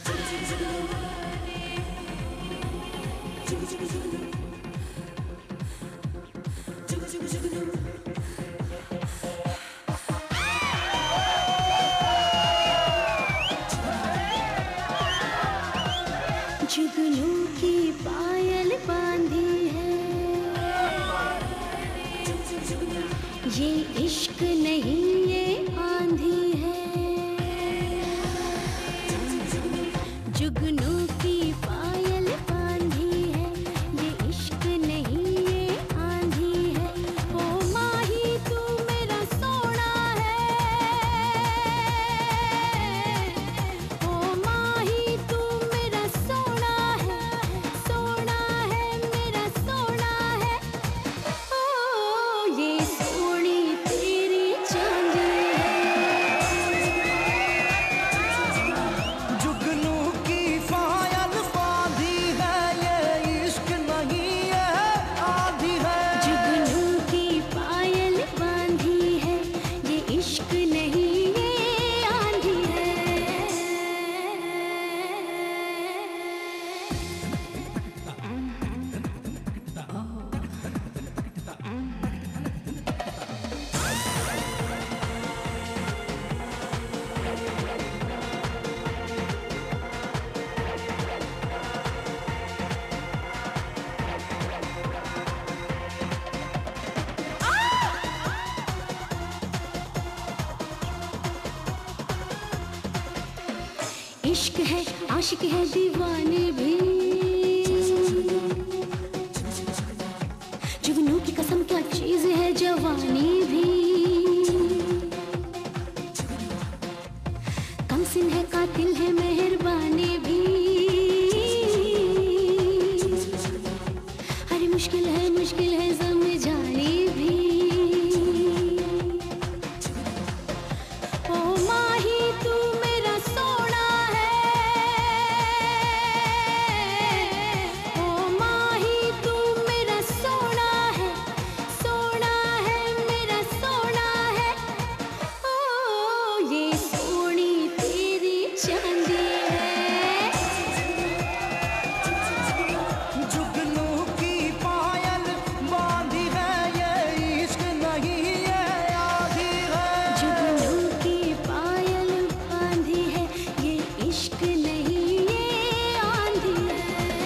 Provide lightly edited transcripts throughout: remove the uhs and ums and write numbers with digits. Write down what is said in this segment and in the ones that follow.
जुगनू की पायल बांधी है, ये इश्क नहीं ये आंधी है। जुगनू की पायल बांधी है, ये इश्क नहीं ये आंधी है। ओ माही तू मेरा सोना है, ओ माही तू मेरा सोना है, सोना है मेरा सोना है। ओ ये सोनी तेरी चांदी है। जुगनू की पायल बांधी है, ये इश्क नहीं है आंधी है। जुगनू की पायल बांधी है, ये इश्क नहीं ये आंधी है। इश्क है आशिक है दीवाने भी, जुगनू की कसम क्या चीज है जवानी भी। कमसिन है कातिल है मेहरबानी भी, अरे मुश्किल है समझानी भी। ओ माही तू मेरा सोना है, ओ माही तू मेरा सोना है, सोना है मेरा सोना है। ओ ये सोनी तेरी चांदी है। जुगनू की पायल बांधी है, ये इश्क नहीं ये आंधी है। जुगनू की पायल बांधी है, ये इश्क नहीं ये आंधी है।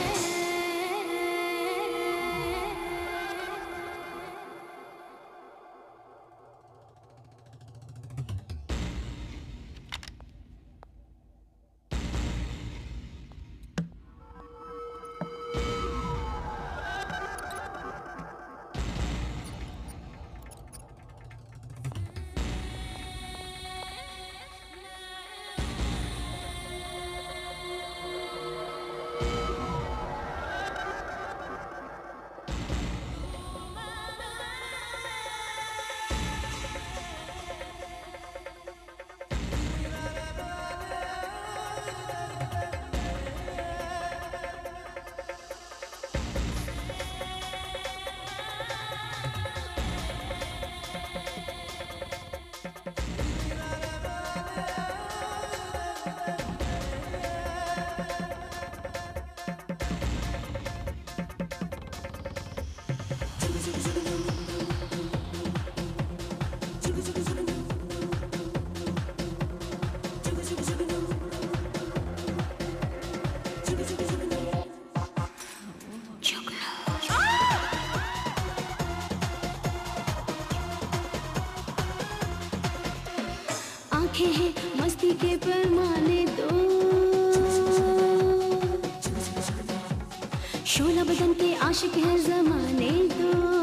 आंखें हैं मस्ती के परमाने दो, शोला बदन के आशिक है जमाने दो।